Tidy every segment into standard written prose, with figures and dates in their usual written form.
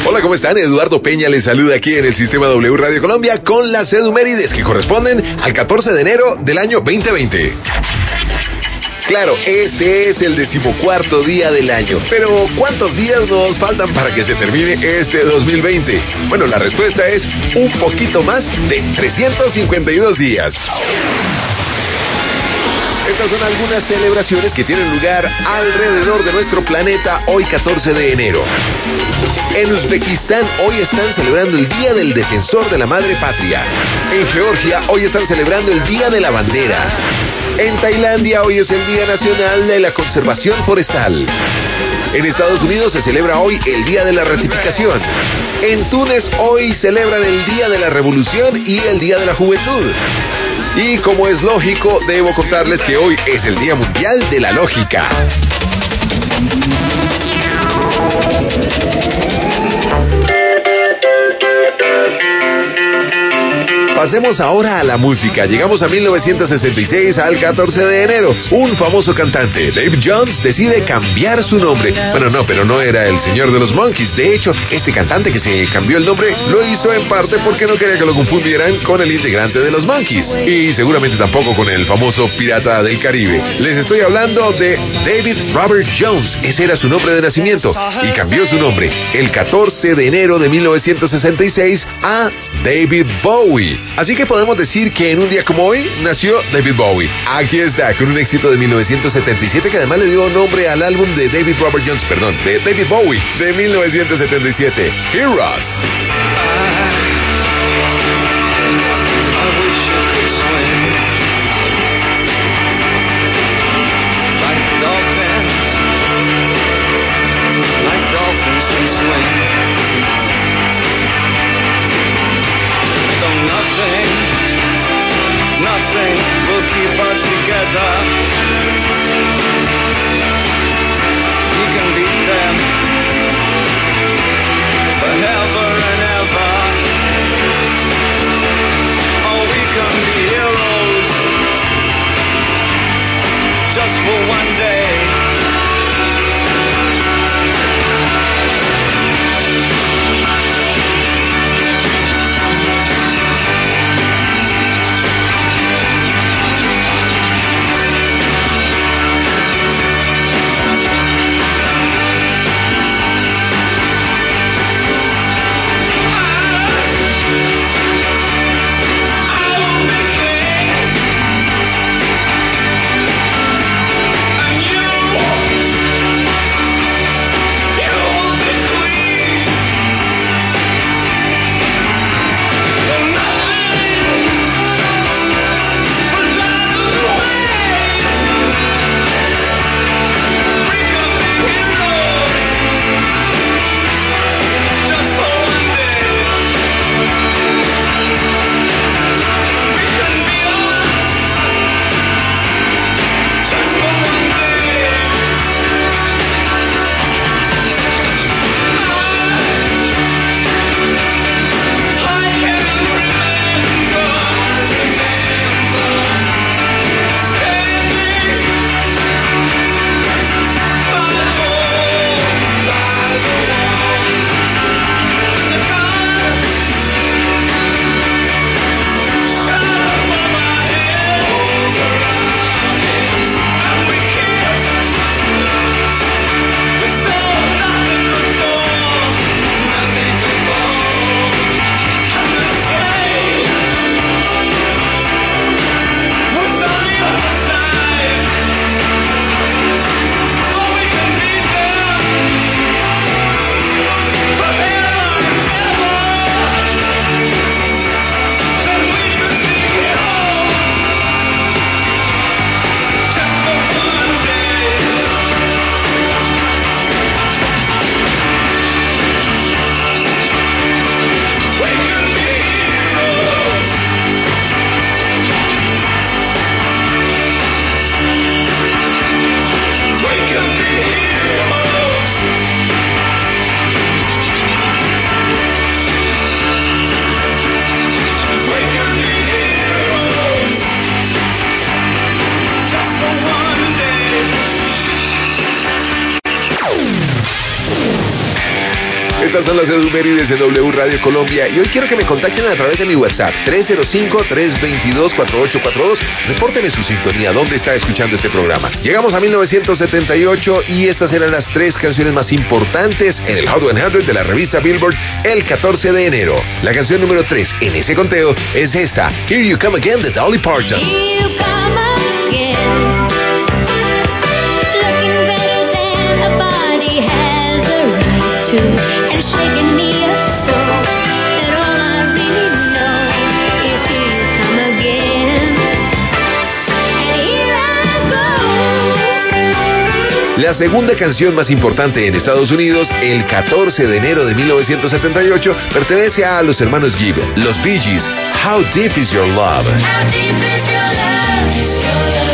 Hola, ¿cómo están? Eduardo Peña les saluda aquí en el Sistema W Radio Colombia con las edumérides que corresponden al 14 de enero del año 2020. Claro, este es el 14º día del año, pero ¿cuántos días nos faltan para que se termine este 2020? Bueno, la respuesta es un poquito más de 352 días. Estas son algunas celebraciones que tienen lugar alrededor de nuestro planeta hoy 14 de enero. En Uzbekistán hoy están celebrando el Día del Defensor de la Madre Patria. En Georgia hoy están celebrando el Día de la Bandera. En Tailandia hoy es el Día Nacional de la Conservación Forestal. En Estados Unidos se celebra hoy el Día de la Ratificación. En Túnez hoy celebran el Día de la Revolución y el Día de la Juventud. Y como es lógico, debo contarles que hoy es el Día Mundial de la Lógica. Pasemos ahora a la música. Llegamos a 1966, al 14 de enero. Un famoso cantante, Dave Jones, decide cambiar su nombre. Bueno, pero no era el señor de los Monkees. De hecho, este cantante que se cambió el nombre lo hizo en parte porque no quería que lo confundieran con el integrante de los Monkees. Y seguramente tampoco con el famoso Pirata del Caribe. Les estoy hablando de David Robert Jones. Ese era su nombre de nacimiento. Y cambió su nombre el 14 de enero de 1966 a David Bowie. Así que podemos decir que en un día como hoy nació David Bowie. Aquí está, con un éxito de 1977 que además le dio nombre al álbum de David Bowie de 1977, Heroes. Forever and ever. Estas son las efemérides de W Radio Colombia y hoy quiero que me contacten a través de mi WhatsApp 305-322-4842. Repórtenme su sintonía, dónde está escuchando este programa. Llegamos a 1978 y estas eran las 3 canciones más importantes en el Hot 100 de la revista Billboard el 14 de enero. La canción número 3 en ese conteo es esta, Here You Come Again de Dolly Parton. Here you come again. And shaking me up so that all I really know is here you come again. And here I go. La segunda canción más importante en Estados Unidos, el 14 de enero de 1978, pertenece a los hermanos Gibb, los Bee Gees, How Deep Is Your Love. How deep is your love? Is your love?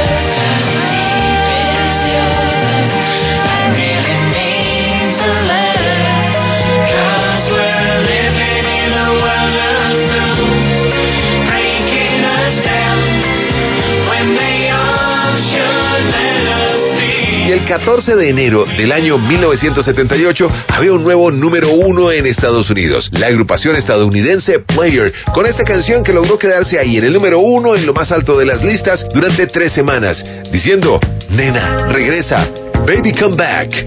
Y el 14 de enero del año 1978 había un nuevo número 1 en Estados Unidos, la agrupación estadounidense Player, con esta canción que logró quedarse ahí en el número 1 en lo más alto de las listas durante 3 semanas, diciendo, nena, regresa, baby come back.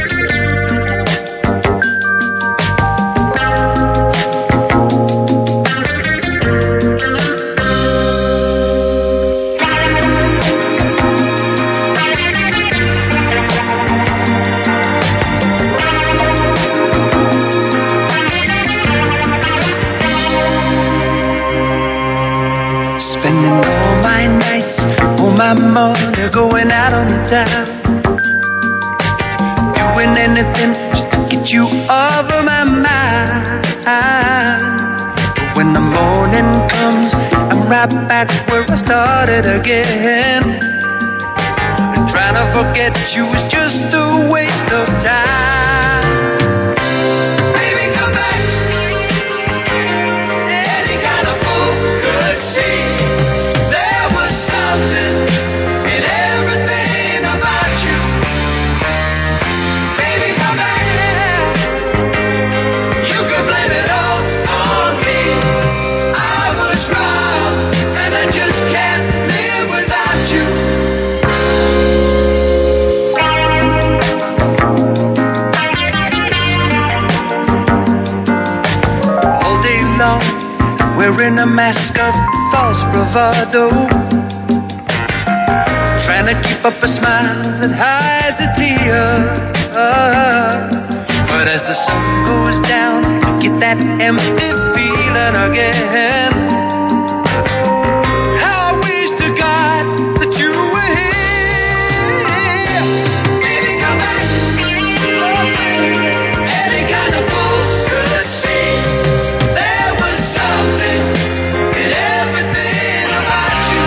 My money going out on the town, doing anything just to get you off of my mind. But when the morning comes, I'm right back where I started again. And trying to forget you is just a waste of time. Baby, come back. Any kind of fool could see there was something wearing a mask of false bravado, trying to keep up a smile that hides a tear. But as the sun goes down, you get that empty feeling again. How I wish to God that you were here. Baby, come back. Oh, baby. Any kind of fool could see there was something in everything about you.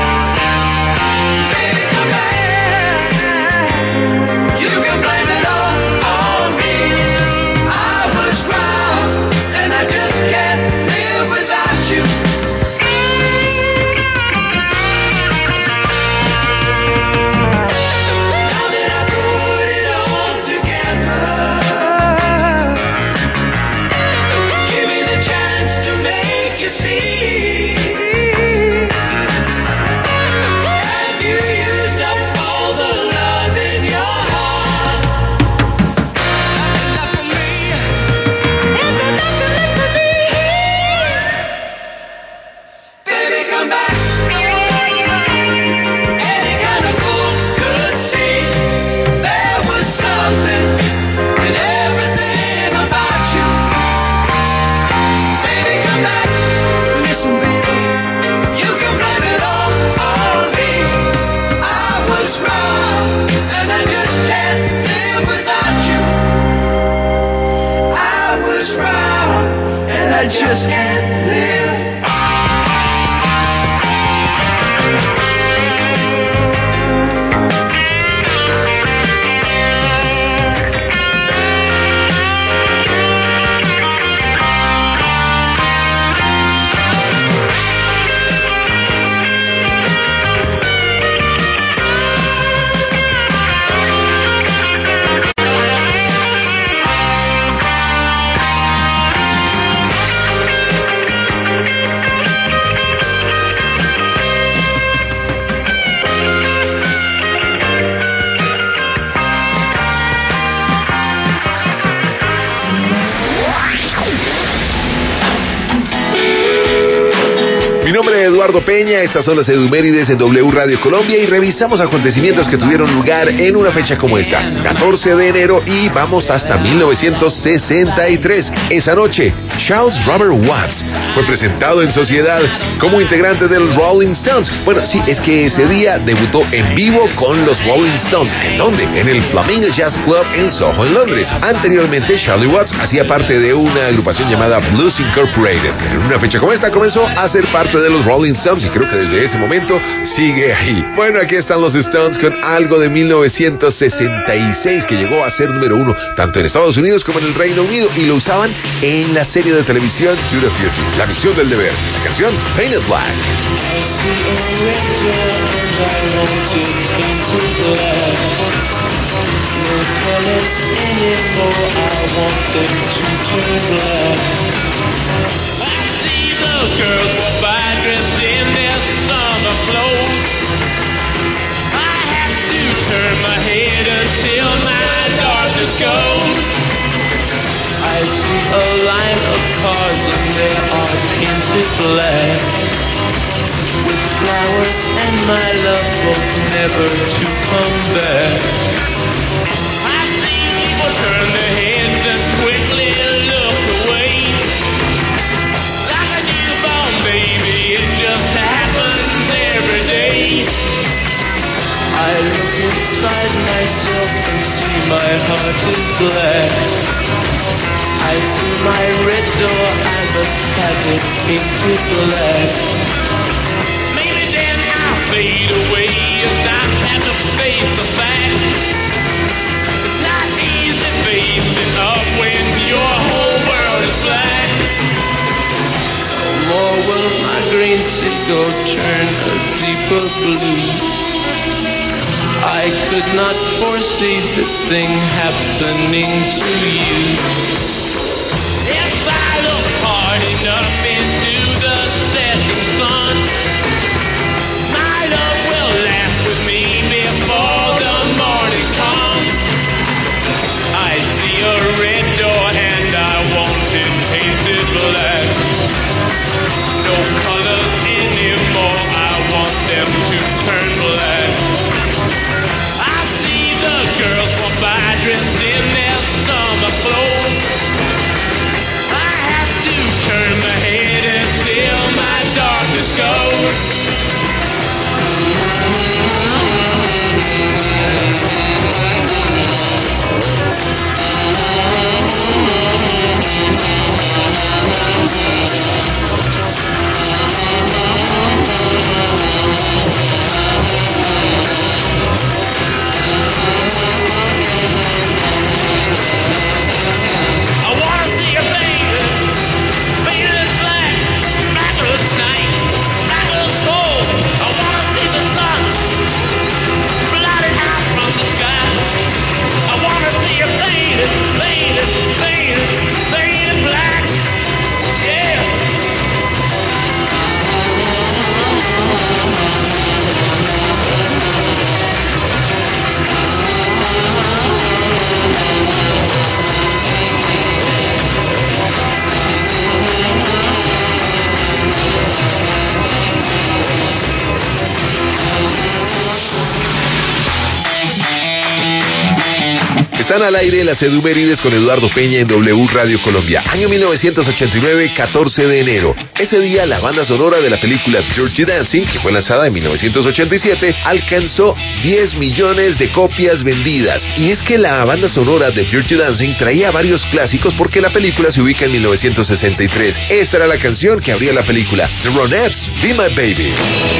Baby, come back. You can blame it all on me. I was wrong, and I just can't live without you. Now that I put it all together, give me the chance to make you see. Have you used up all the love in your heart? Enough for me. Is enough for me? Baby, come back. Any kind of fool could see there was something in everything about you. Baby, come back. Listen, baby, you can blame it all on me. I was wrong, and I just can't live without you. I was wrong, and I just can't live. Eduardo Peña, estas son las Edumérides en W Radio Colombia y revisamos acontecimientos que tuvieron lugar en una fecha como esta, 14 de enero, y vamos hasta 1963. Esa noche, Charles Robert Watts fue presentado en sociedad como integrante de los Rolling Stones. Bueno, sí, es que ese día debutó en vivo con los Rolling Stones. ¿En dónde? En el Flamingo Jazz Club en Soho, en Londres. Anteriormente, Charlie Watts hacía parte de una agrupación llamada Blues Incorporated. En una fecha como esta comenzó a ser parte de los Rolling Stones y creo que desde ese momento sigue ahí. Bueno, aquí están los Stones con algo de 1966 que llegó a ser número 1 tanto en Estados Unidos como en el Reino Unido y lo usaban en la serie de televisión To the Future, La Misión del Deber. La canción Painted Black. Girls walk by dressed in their summer clothes. I have to turn my head until my darkness goes. I see a line of cars and they are painted black, with flowers and my love both never to come back. I see people turn their heads and quickly look away. Baby, it just happens every day. I look inside myself and see my heart is black. I see my red door, I must have it painted black. Maybe then I'll fade away as I have to face the fact. It's not easy facing up when your whole world is black. Or will my green seagull turn a deeper blue? I could not foresee this thing happening to you. If I look hard enough into the setting sun, my love will laugh with me before the morning comes. I see a red door and I want it painted black. No colors anymore, I want them to turn black. I see the girls walk by dressed in their summer clothes. I have to turn my head until my darkness goes. Están al aire las Edumérides con Eduardo Peña en W Radio Colombia. Año 1989, 14 de enero. Ese día, la banda sonora de la película Dirty Dancing, que fue lanzada en 1987, alcanzó 10 millones de copias vendidas. Y es que la banda sonora de Dirty Dancing traía varios clásicos porque la película se ubica en 1963. Esta era la canción que abría la película, The Ronettes, Be My Baby.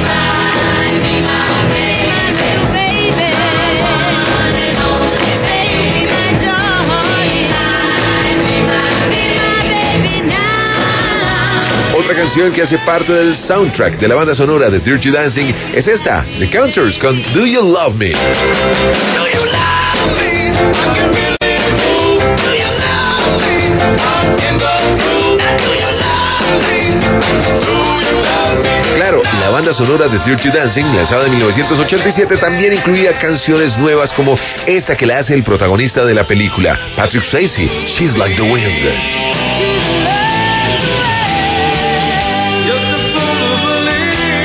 Otra canción que hace parte del soundtrack de la banda sonora de Dirty Dancing es esta, The Counters con Do You Love Me. Do you love me? I can really move. Do you love me? I can go through. Do you love me? Do you love me? Claro, la banda sonora de Dirty Dancing, lanzada en 1987, también incluía canciones nuevas como esta que la hace el protagonista de la película, Patrick Swayze, She's Like the Wind.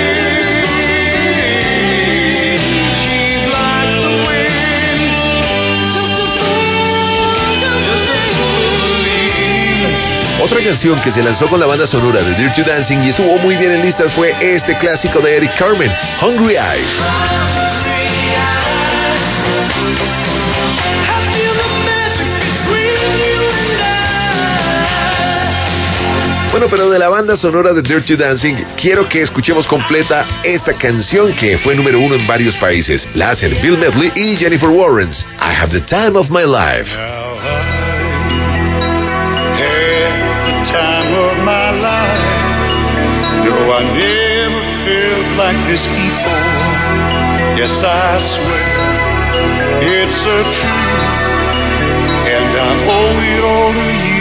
Otra canción que se lanzó con la banda sonora de Dirty Dancing y estuvo muy bien en listas fue este clásico de Eric Carmen, Hungry Eyes. Bueno, pero de la banda sonora de Dirty Dancing, quiero que escuchemos completa esta canción que fue número 1 en varios países. La hacen Bill Medley y Jennifer Warrens. I Have the Time of My Life. Now I had the time of my life. No, I never felt like this before. Yes, I swear it's a truth, and I owe it all to you.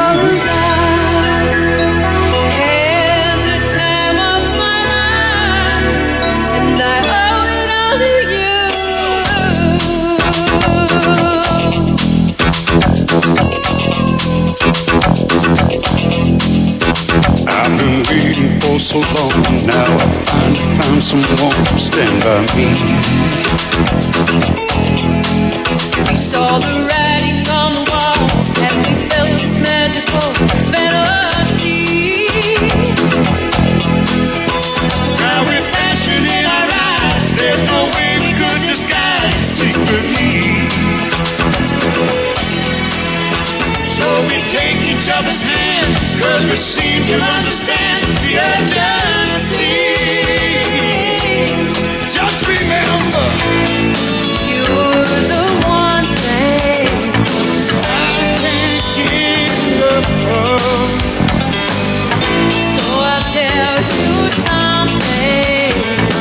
I've been waiting for so long. Now I finally found someone to stand by me. We saw the writing on the wall as we felt this magical fantasy. Now with passion in our eyes, there's no way we could disguise it secretly. So we take each other's hand, 'cause we seem to understand the urgency. Just remember, You're the one thing I can't give up. so I'll tell you something.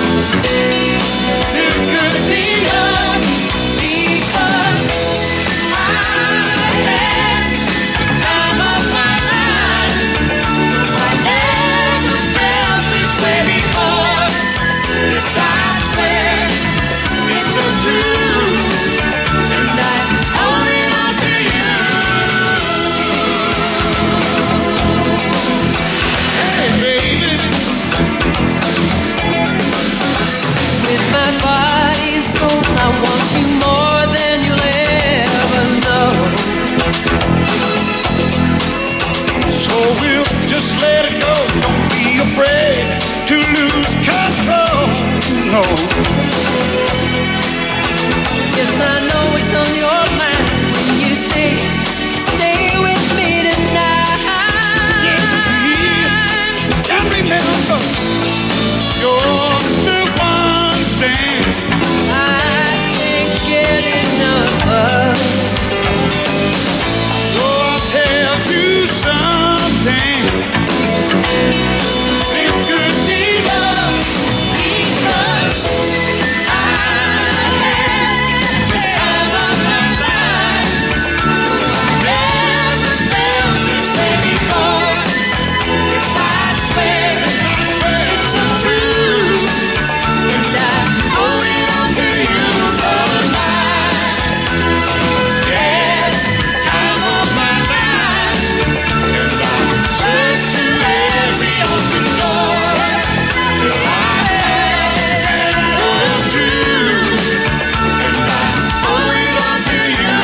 This could be love, Because I had the time of my life. I never felt this way before. Yes, I swear it's a truth. and I owe it all to you. Hey, baby, With my body and soul, I want you more than you'll ever know. so we'll just let it go. Don't be afraid to lose control. No. Yes, I know what's on your mind when you say, stay with me tonight. And remember, you're the one thing I can't get enough of. so I'll tell you something. This could be love, Because I had the time of my life. Never felt this way before. Yes, I swear it's the truth, and I owe it all to you. 'Cause I had the time of my life, and I searched to every open door till I had the truth, and I owe it all to you.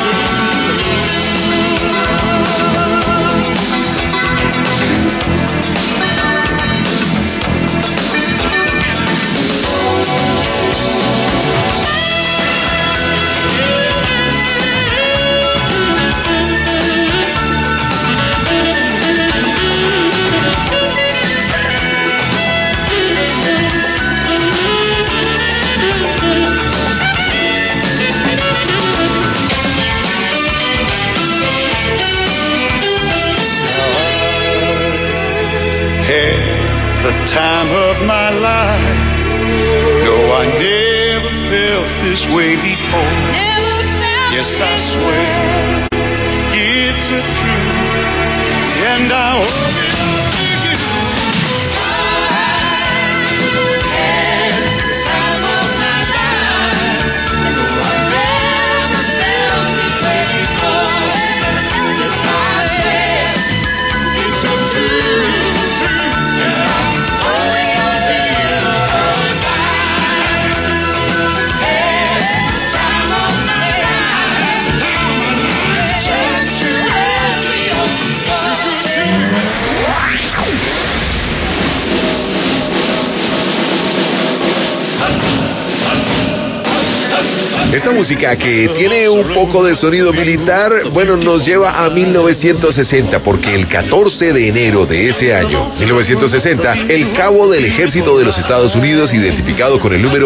had the time of my life. No, I never felt this way before. Never felt Yes, I this swear. way. It's a truth, and I owe it all to you. música que tiene un poco de sonido militar, bueno, nos lleva a 1960, porque el 14 de enero de ese año, 1960, el cabo del ejército de los Estados Unidos, identificado con el número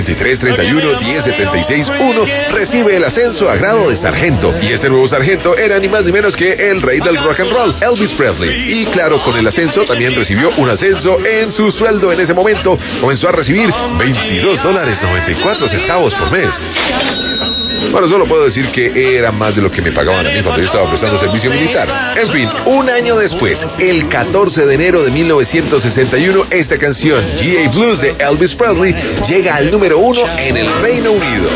5331-10761, recibe el ascenso a grado de sargento. Y este nuevo sargento era ni más ni menos que el rey del rock and roll, Elvis Presley. Y claro, con el ascenso también recibió un ascenso en su sueldo. En ese momento comenzó a recibir $22.94 por mes. Bueno, solo puedo decir que era más de lo que me pagaban a mí cuando yo estaba prestando servicio militar. En fin, un año después, el 14 de enero de 1961, esta canción, G.A. Blues de Elvis Presley, llega al número 1 en el Reino Unido.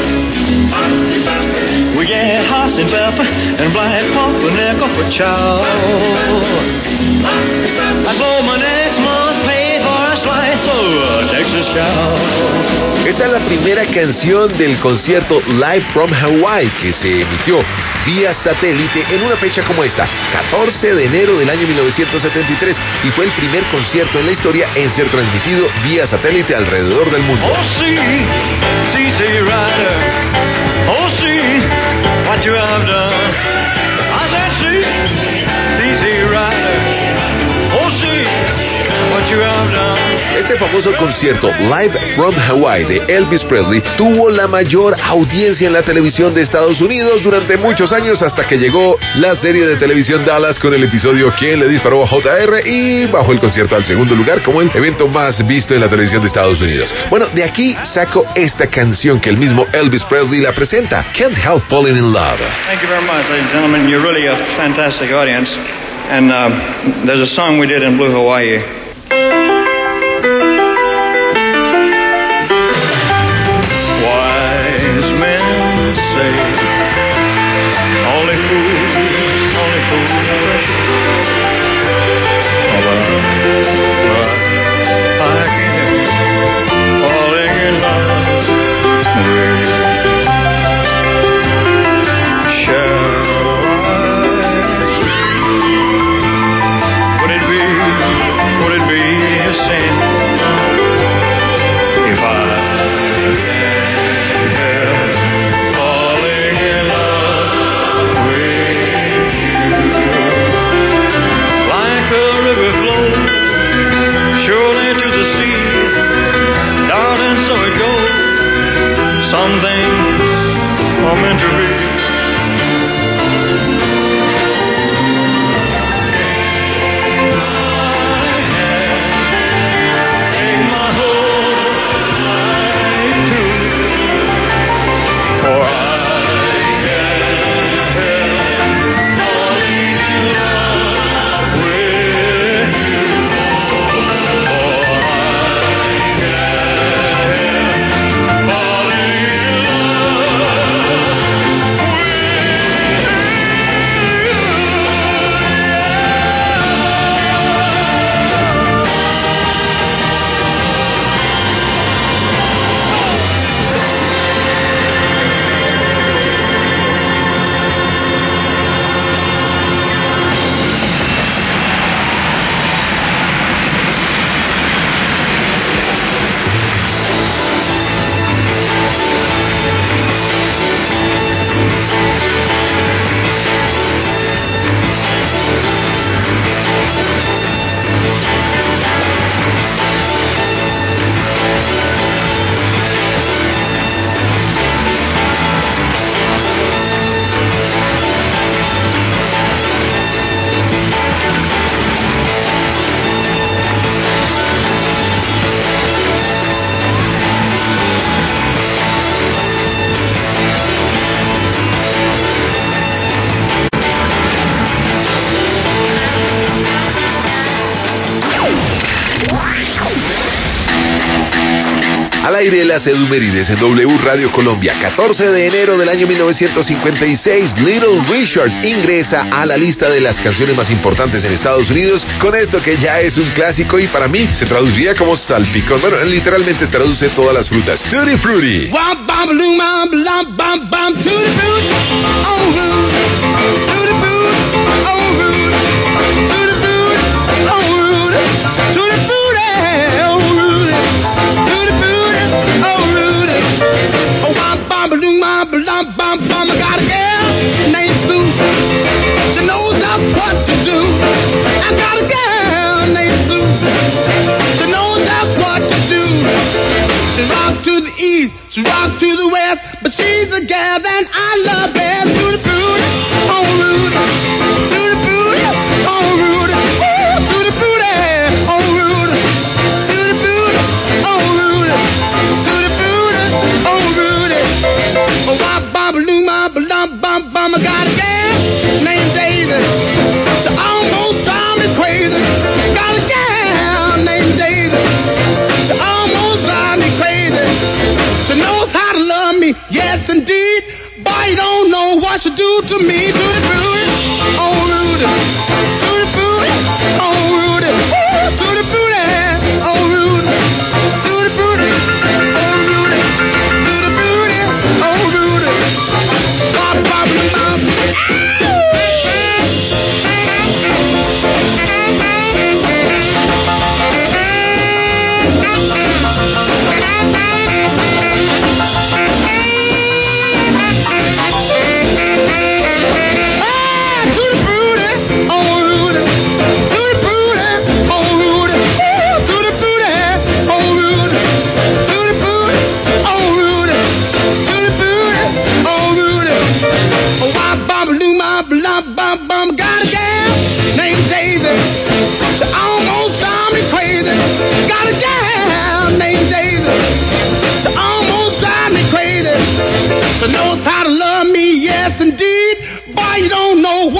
We get horse and pepper and black pumpernickel for chow. I blow my next month's pay for a slice of Texas cow. Esta es la primera canción del concierto Live from Hawaii que se emitió vía satélite en una fecha como esta, 14 de enero del año 1973, y fue el primer concierto en la historia en ser transmitido vía satélite alrededor del mundo. Oh, see, CC Rider. Oh, see, what you have done. I said, see, CC Rider. Oh, see, what you have done. Este famoso concierto Live from Hawaii de Elvis Presley tuvo la mayor audiencia en la televisión de Estados Unidos durante muchos años, hasta que llegó la serie de televisión Dallas con el episodio ¿Quién le disparó a JR? Y bajó el concierto al segundo lugar como el evento más visto en la televisión de Estados Unidos. Bueno, de aquí saco esta canción que el mismo Elvis Presley la presenta, Can't Help Falling in Love. Thank you very much, ladies and gentlemen. You're really a fantastic audience. And there's a song we did in Blue Hawaii. Wise men say only fools rush. But I can't falling in love with you. Shall I? Would it be a sin if I falling in love with you? Like a river flows surely to the sea, darling, so it goes. Some things are meant to be. Al aire las Edumérides en W Radio Colombia. 14 de enero del año 1956, Little Richard ingresa a la lista de las canciones más importantes en Estados Unidos con esto que ya es un clásico y para mí se traduciría como salpicón. Bueno, literalmente traduce todas las frutas. Tutti Frutti.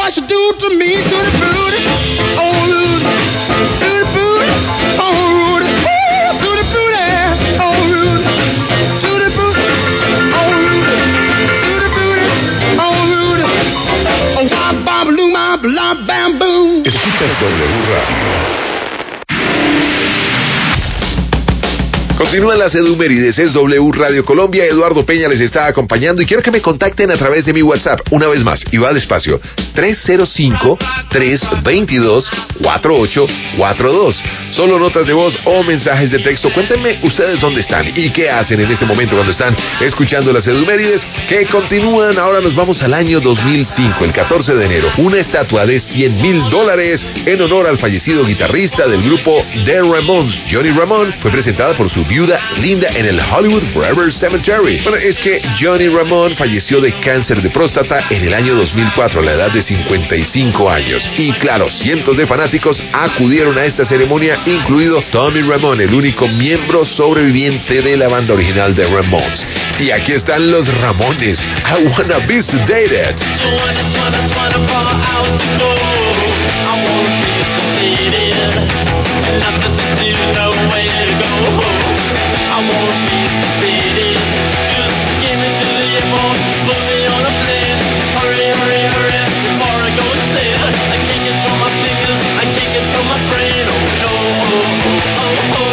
what you do to me, to the booty, oh Rudy, to the booty, oh Rudy, to the booty, oh Rudy, to the booty, oh Rudy, to the booty, oh Rudy, oh wop bop loo ma blah bam boom. Escuchas W Radio. Continúan las Edumérides, es W Radio Colombia, Eduardo Peña les está acompañando y quiero que me contacten a través de mi WhatsApp, una vez más, y va despacio, 305-322-4842. Solo notas de voz o mensajes de texto. Cuéntenme ustedes dónde están y qué hacen en este momento cuando están escuchando las Edumérides, que continúan. Ahora nos vamos al año 2005, el 14 de enero. Una estatua de $100,000 en honor al fallecido guitarrista del grupo The Ramones, Johnny Ramone, fue presentada por su viuda Linda en el Hollywood Forever Cemetery. Bueno, es que Johnny Ramone falleció de cáncer de próstata en el año 2004 a la edad de 55 años. Y claro, cientos de fanáticos acudieron a esta ceremonia, incluido Tommy Ramone, el único miembro sobreviviente de la banda original de Ramones. Y aquí están los Ramones, I Wanna Be Sedated. I won't be sedated. Just give me to the airport, put me on a plane. Hurry, hurry, hurry, before I go insane. I can't control my fingers, I can't control my brain. Oh no, oh, oh, oh,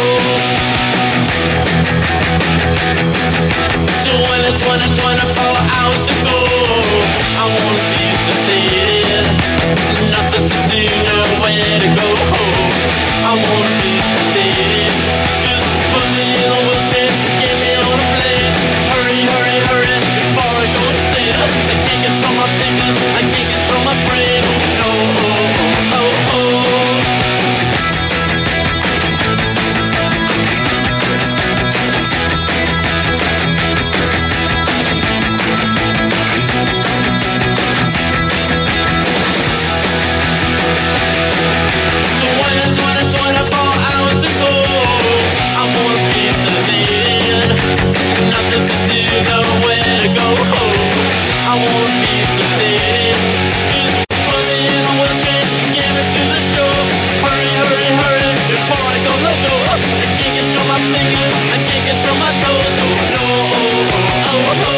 oh. 24 hours to go. I won't be sedated. Nothing to do, nowhere to go. I won't be sedated. Just put me in a wheelchair, get me on a plane. Hurry, hurry, hurry, before I go insane. I can't control my fingers, I can't control my brain. Oh no, oh, oh, oh. 24 hours to go. I wanna be sedated. Nothing to do, nowhere to go. I wanna be sedated. Just put me in a wheelchair, get me to the shore. Hurry, hurry, hurry, before I go no go. I can't control my fingers, I can't control my toes. Oh no, oh, oh, oh.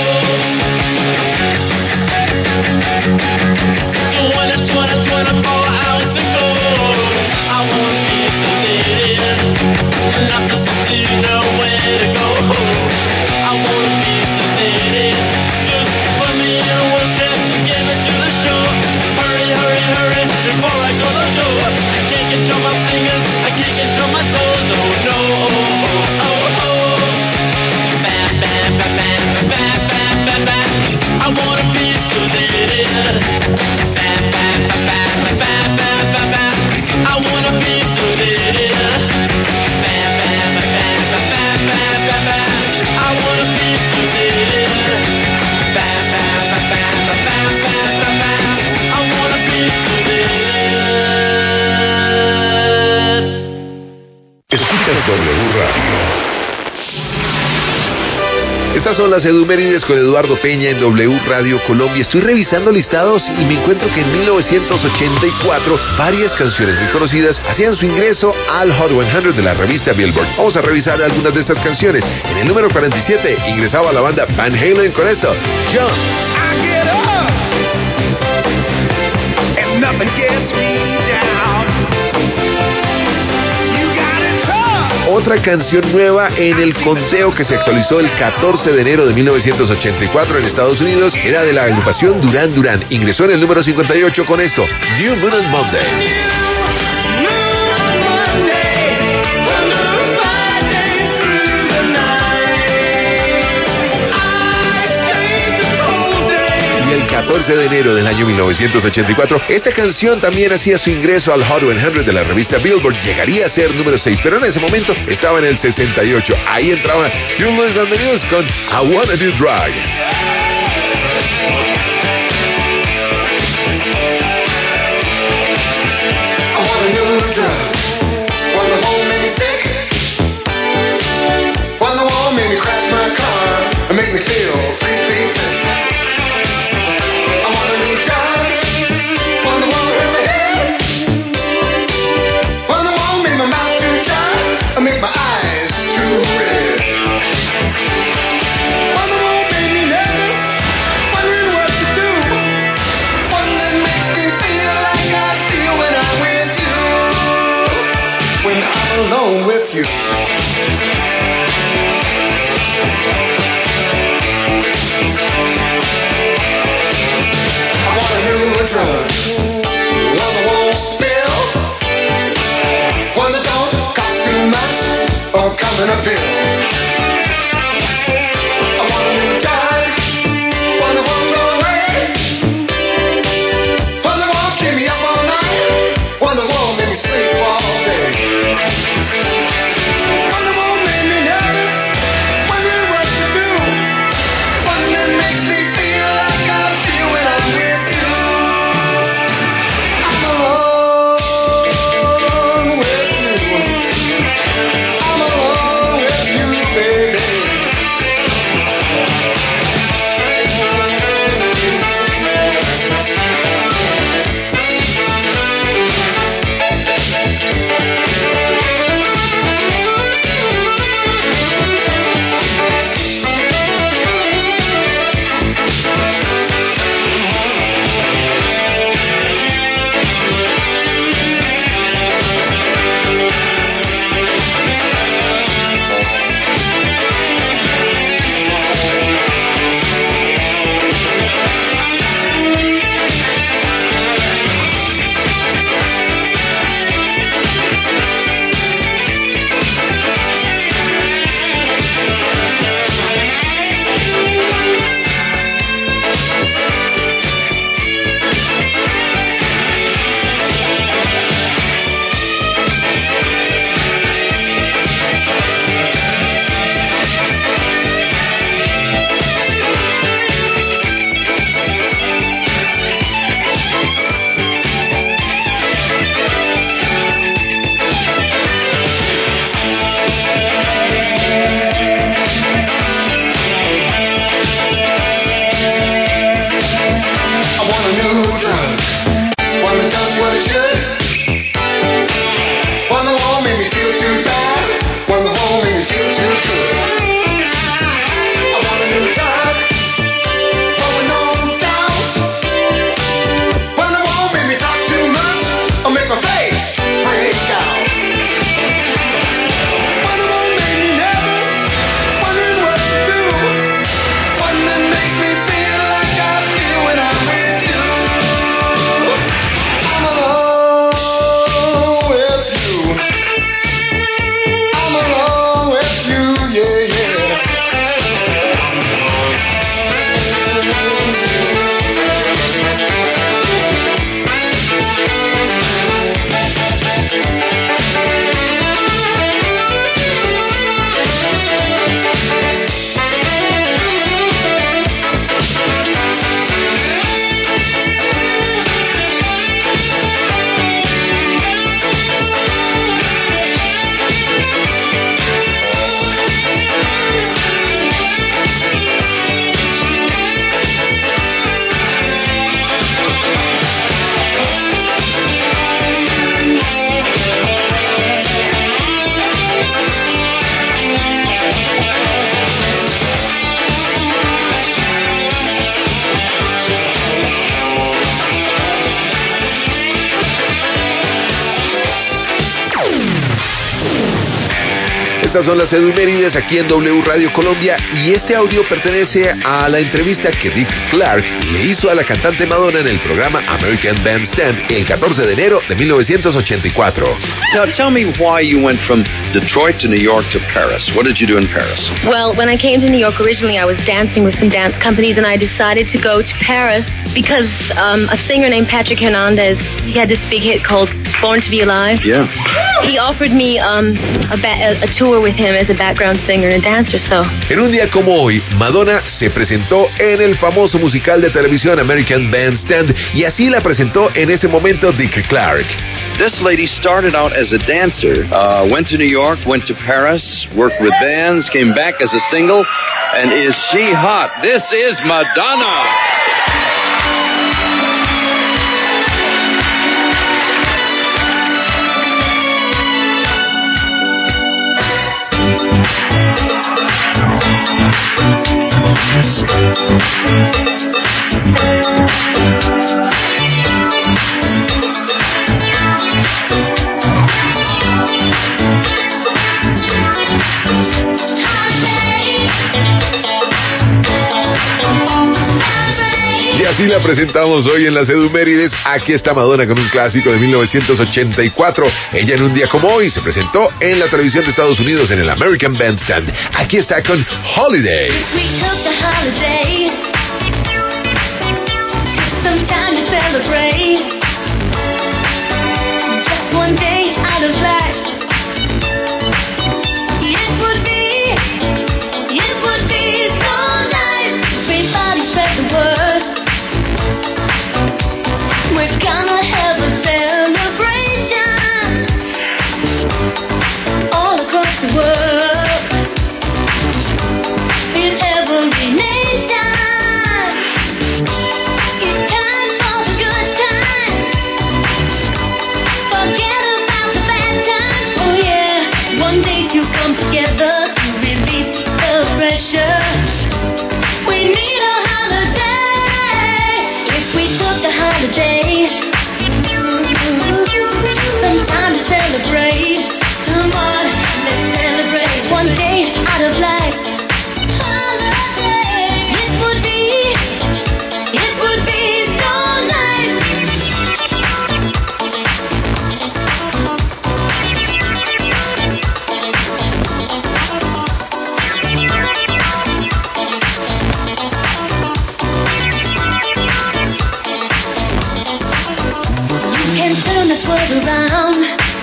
24 hours to go. I wanna be sedated. Nothing to do, nowhere to go. I wanna be sedated. Just put me in a wheelchair, get me to the shore. Hurry, hurry, hurry, before I go no go. I can't control my fingers, I can't control my toes. Oh no, oh, oh, oh. Bam, bam, bam, bam, bam, bam, bam, bam. I wanna be sedated. Bam, bam, bam, bam, bam, bam, bam, bam. I wanna be sedated. Bam, bam, bam, bam, bam, bam, bam, bam. I wanna be sedated. Bam, bam, bam, bam, bam, bam, bam, bam. I wanna be sedated. Escuchas W Radio. Estas son las Edumérides con Eduardo Peña en W Radio Colombia. Estoy revisando listados y me encuentro que en 1984 varias canciones muy conocidas hacían su ingreso al Hot 100 de la revista Billboard. Vamos a revisar algunas de estas canciones. En el número 47 ingresaba la banda Van Halen con esto, Jump. I get up and nothing gets me down. You got it tough. Otra canción nueva en el conteo que se actualizó el 14 de enero de 1984 en Estados Unidos era de la agrupación Duran Duran. Ingresó en el número 58 con esto, New Moon on Monday. Y el 14 de enero del año 1984, esta canción también hacía su ingreso al Hot 100 de la revista Billboard. Llegaría a ser número 6, pero en ese momento estaba en el 68. Ahí entraba Hugh Lewis and the News con I Wanna Do Drag. Make me feel free, free, free. I want a new drug. with you. I want a new drug, one that won't spill, one that don't cost too much or come in a pill. I want a new drug, one that won't go away, one that won't keep me up all night, one that won't make me sleep all day, one that won't make me nervous, wondering what to do, one that makes me feel like I feel when I'm with you. I'm alone with you. I'm alone with you, baby. I want a new drug, one that does what it should, one that won't make me feel too bad, one that won't make me feel too good. I want a new drug, one with no doubt, one that won't make me talk too much or make my face break out, one that won't make me nervous, wondering what to do, one that makes me feel like I feel when I'm with you. I'm alone with you. I'm alone with you, yeah, yeah. Estas son las efemérides aquí en W Radio Colombia y este audio pertenece a la entrevista que Dick Clark le hizo a la cantante Madonna en el programa American Bandstand el 14 de enero de 1984. Now, tell me why you went from Detroit to New York to Paris. What did you do in Paris? Well, when I came to New York originally, I was dancing with some dance companies, and I decided to go to Paris because a singer named Patrick Hernandez, he had this big hit called Born to Be Alive. Yeah. He offered me a tour with him as a background singer and dancer, so... En un día como hoy, Madonna se presentó en el famoso musical de televisión American Bandstand y así la presentó en ese momento Dick Clark. This lady started out as a dancer, went to New York, went to Paris, worked with bands, came back as a single, and is she hot? This is Madonna! Así la presentamos hoy en las Edumérides. Aquí está Madonna con un clásico de 1984. Ella en un día como hoy se presentó en la televisión de Estados Unidos en el American Bandstand. Aquí está con Holiday. We took the holiday, took some time to celebrate. Just one day out of life. It would be so nice. Everybody spread the word. We're gonna have a celebration all across the world. In every nation, it's time for the good times. Forget about the bad times. Oh yeah, one day to come together to release the pressure. We need a holiday. If we took a holiday, some time to celebrate. Come on, let's celebrate. One day out of life. It would be so nice. You can turn this world around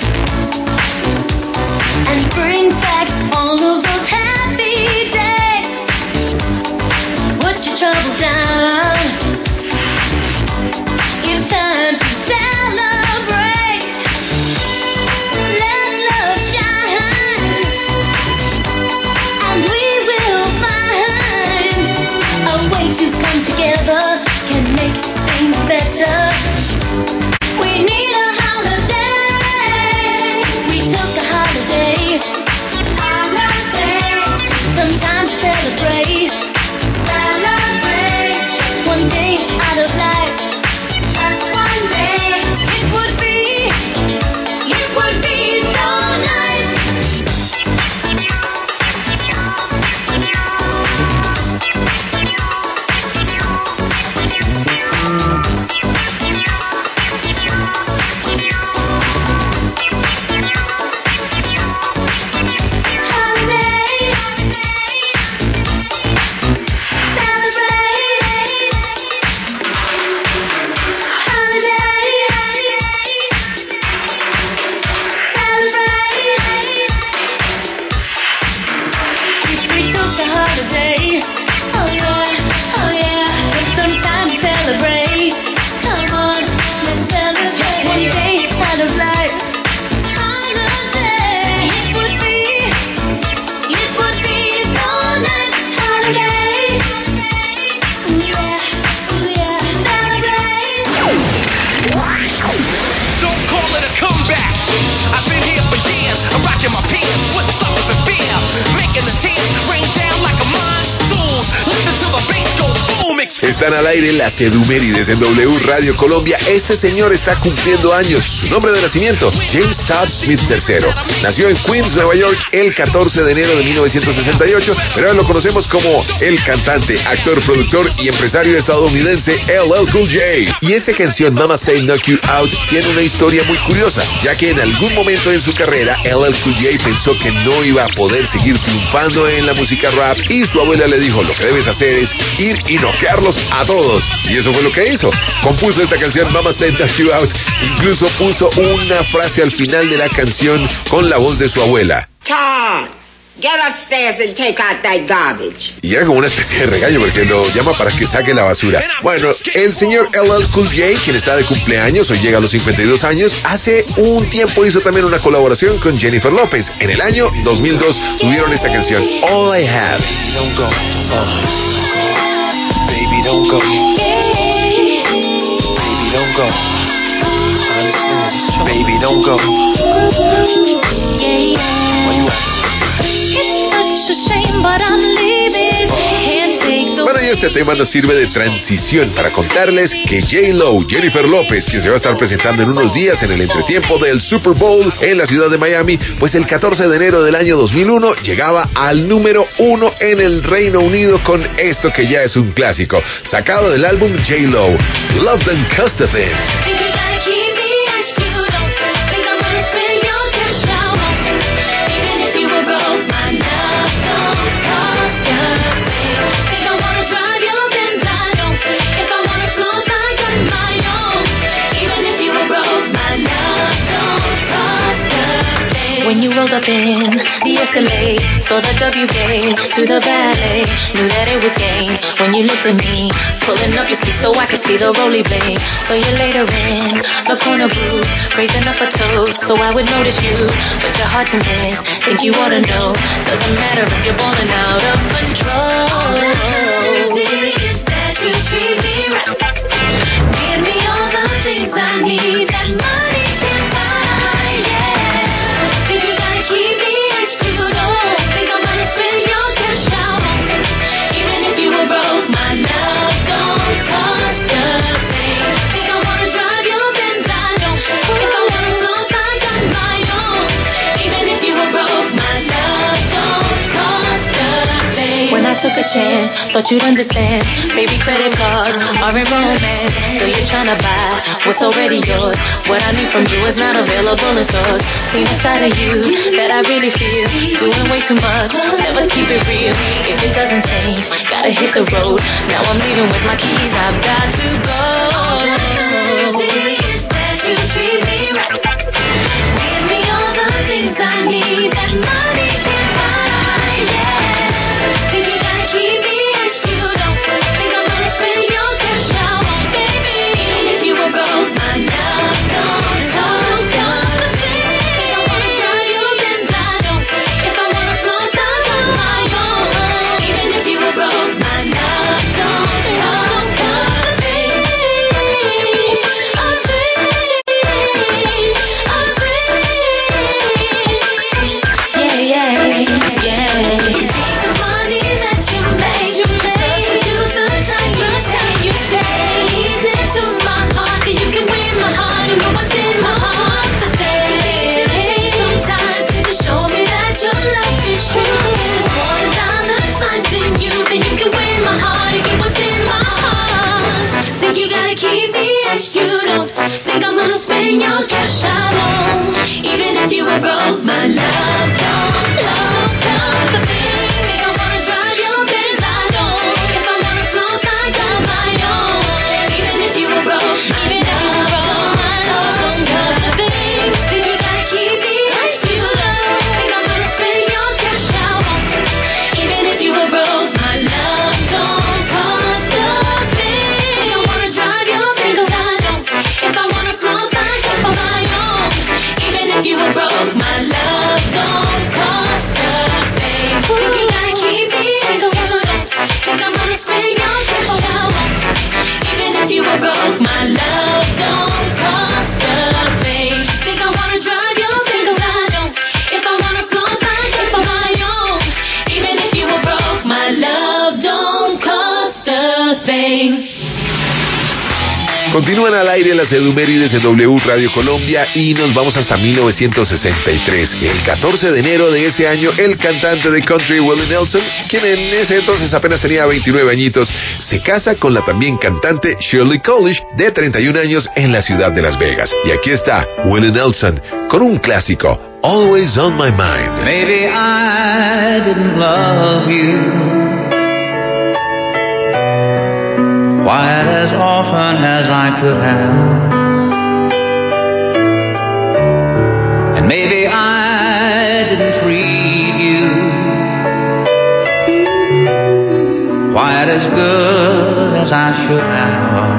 and bring back all of those happy days. Put your troubles down. It's time to celebrate. Let love shine, and we will find a way to come together. Can make things better. We need a holiday. We took a holiday. Some time to celebrate. Just one day out of life. Just one day. It would be so nice. Están al aire las Edumérides en W Radio Colombia. Este señor está cumpliendo años. Su nombre de nacimiento, James Todd Smith III. Nació en Queens, Nueva York, el 14 de enero de 1968, pero ahora lo conocemos como el cantante, actor, productor y empresario estadounidense LL Cool J. Y esta canción, Mama Say Knock You Out, tiene una historia muy curiosa, ya que en algún momento en su carrera, LL Cool J pensó que no iba a poder seguir triunfando en la música rap y su abuela le dijo, lo que debes hacer es ir y noquearlos a todos. Y eso fue lo que hizo. Compuso esta canción, Mama Say Knock You Out. Incluso puso una frase al final de la canción con la voz de su abuela. Todd, get upstairs and take out that garbage. Y era como una especie de regaño porque lo llama para que saque la basura. Bueno, el señor LL Cool J, quien está de cumpleaños, hoy llega a los 52 años, hace un tiempo hizo también una colaboración con Jennifer López. En el año 2002 tuvieron esta canción, All I Have. Don't go. Baby, don't go. Baby, don't go. I understand. Baby, don't go. Where you at? It's such a shame, but I'm leaving. Can't take the Bueno, y este este tema nos sirve de transición para contarles que J-Lo, Jennifer López, quien se va a estar presentando en unos días en el entretiempo del Super Bowl en la ciudad de Miami, pues el 14 de enero del año 2001 llegaba al número 1 en el Reino Unido con esto que ya es un clásico, sacado del álbum J-Lo, Love Them Cost a Thing. When you rolled up in the Escalade, saw the W gate to the ballet, knew that it was game when you looked at me, pulling up your sleeve so I could see the rolly blade. So you later in the corner booth, raising up a toast so I would notice you, but your heart to miss, think you ought to know, doesn't matter if you're balling out of control. All that is that you treat me right, give me all the things I need that money can buy, yeah. Keep me as you don't think I'm gonna spend your cash out. Even if you were broke, my love don't cost a thing. Think I wanna drive your Benz, I don't. If I wanna float, I got my own. Even if you were broke, my love don't cost a thing. When I took a chance, thought you'd understand. Baby, credit cards aren't romance, so you're trying to buy what's already yours. What I need from you is not available in stores. Seen a side of you that I really feel, doing way too much, never keep it real. If it doesn't change, gotta hit the road. Now I'm leaving with my keys, I've got to go. All that is that you treat me right, give me all the things I need that money can buy, yeah. Think you gotta keep me as you don't think I'm gonna spend your cash out, baby. If you were broke, my love don't cost a thing. Think I wanna drive your Benz, I don't. If I wanna float, I got my own. Even if you were broke, my love don't cost a thing. A thing. Yeah, yeah. Take the money that you made, substitute the time you stay. Ease into my heart, that you can win my heart and know what's in my heart to say. Take some time to show me that your love is true. There's more dollar signs in you, then you can win my heart and get what's in my heart. Think you gotta keep me as you don't think I'm gonna spend your cash I won't. Even if you were broke, my love comes a thing. Think I wanna drive your Benz, I don't. If I wanna float, I got my own. Even if you were broke, my love don't cost a thing. Think you gotta keep me as you don't think I'm gonna spend your cash I won't. Even if you were broke, my love don't cost a thing. Think I wanna drive your Benz, I don't. If I wanna float, I got my own. Even if you were broke, my love don't cost a thing. Think you gotta keep me as you don't think I'm gonna spend your cash I won't. Even if you were broke, my love don't cost a thing. Think I wanna drive your Benz, I don't. If I wanna float, I got my own. Even if you were broke, my love don't cost a thing. Continúan al aire las Edumérides en W Radio Colombia y nos vamos hasta 1963. El 14 de enero de ese año, el cantante de country Willie Nelson, quien en ese entonces apenas tenía 29 añitos, se casa con la también cantante Shirley College, de 31 años, en la ciudad de Las Vegas. Y aquí está Willie Nelson con un clásico, Always on My Mind. Maybe I didn't love you quite as often as I could have, and maybe I didn't treat you quite as good as I should have.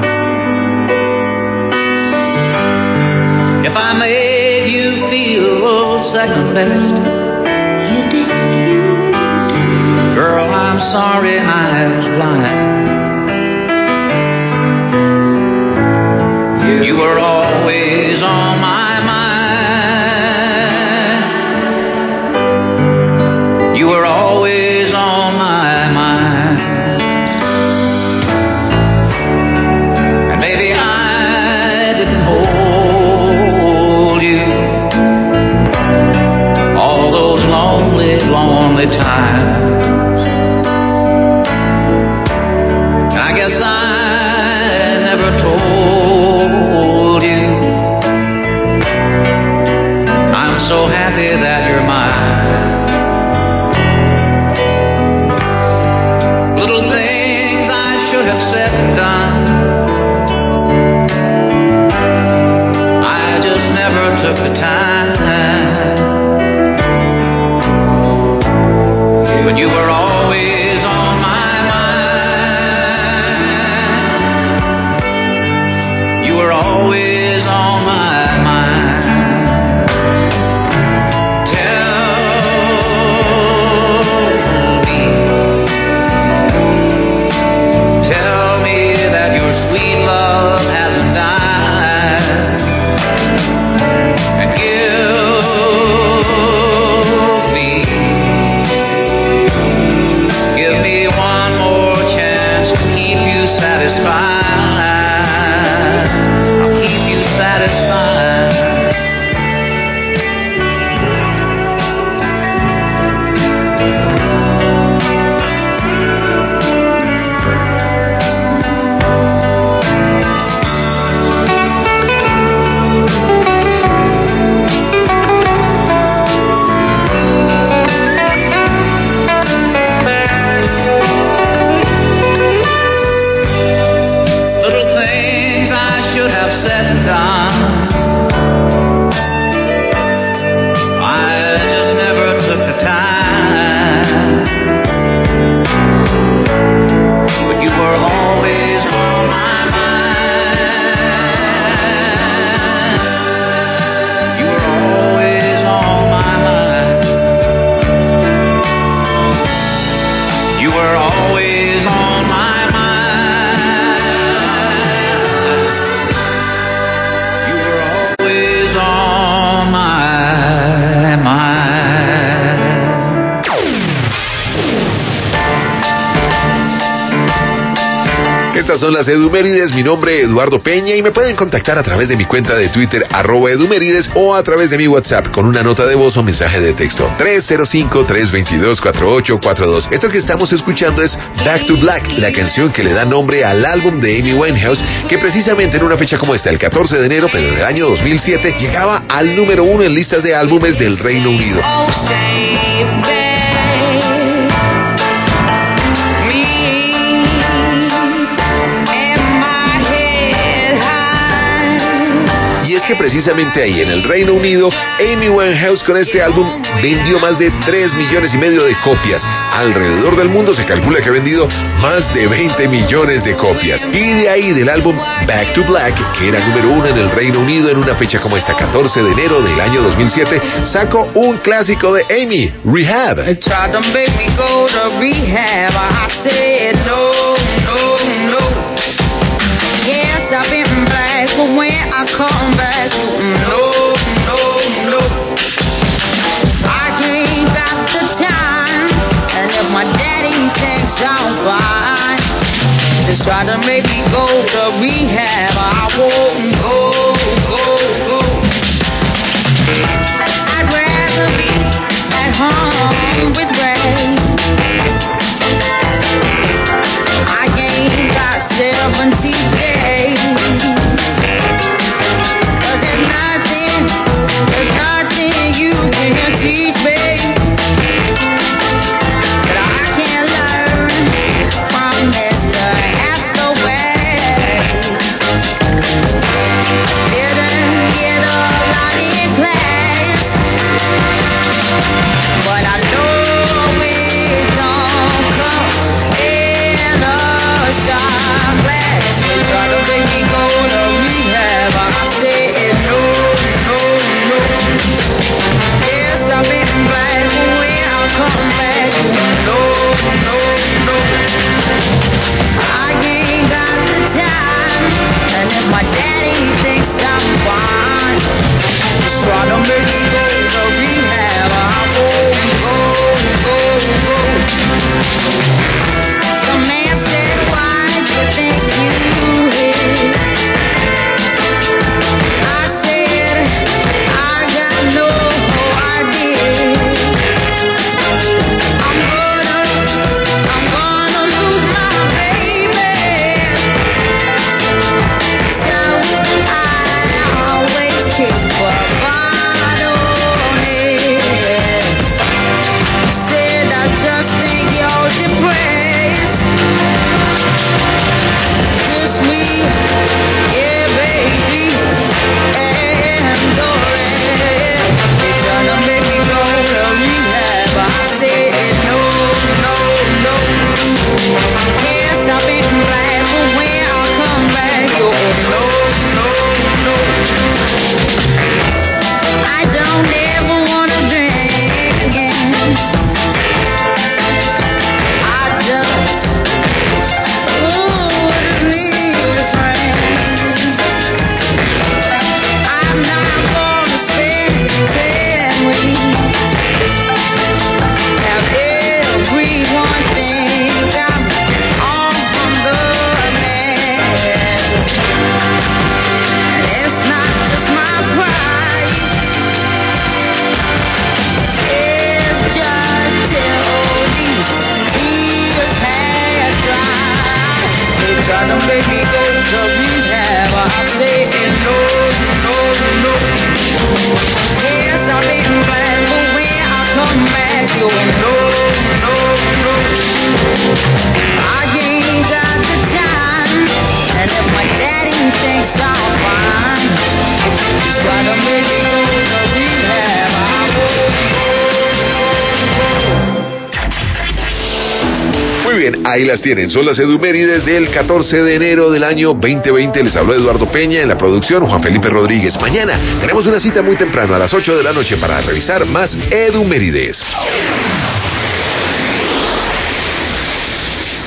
If I made you feel second best, you did. Girl, I'm sorry I was blind. You were always on my mind. You were always on my mind. lonely, lonely times. I guess I never told you I'm so happy that you're mine. Little things I should have said and done, I just never took the time. But you were always on my mind. You were always on my mind. Tell me that your sweet love hasn't died. And give me one more chance to keep you satisfied. I'll keep you satisfied. Little things I should have said and done, I just never took the time. But you were always on my mind. You were always on my mind. You were always on my mind. You were always on my mind. Estas son las Edumérides, mi nombre es Eduardo Peña y me pueden contactar a través de mi cuenta de Twitter @Edumérides o a través de mi WhatsApp con una nota de voz o mensaje de texto 305-322-4842. Esto que estamos escuchando es Back to Black, la canción que le da nombre al álbum de Amy Winehouse, que precisamente en una fecha como esta, el 14 de enero, pero del año 2007, llegaba al número 1 en listas de álbumes del Reino Unido. Y es que precisamente ahí, en el Reino Unido, Amy Winehouse con este álbum vendió más de 3,5 millones de copias. Alrededor del mundo se calcula que ha vendido más de 20 millones de copias. Y de ahí, del álbum Back to Black, que era número 1 en el Reino Unido en una fecha como esta, 14 de enero del año 2007, sacó un clásico de Amy, Rehab. They tried to make me go to rehab. I said no, no, no. Yes, I've been black, but when I come back, no, no, no. I ain't got the time, and if my daddy thinks I'm fine, they try to make me go to rehab. I won't go, go, go. I'd rather be at home with Ray. bien, ahí las tienen. Son las edumérides del 14 de enero del año 2020. Les habló Eduardo Peña en la producción, Juan Felipe Rodríguez. Mañana tenemos una cita muy temprano a las 8 de la noche para revisar más edumérides.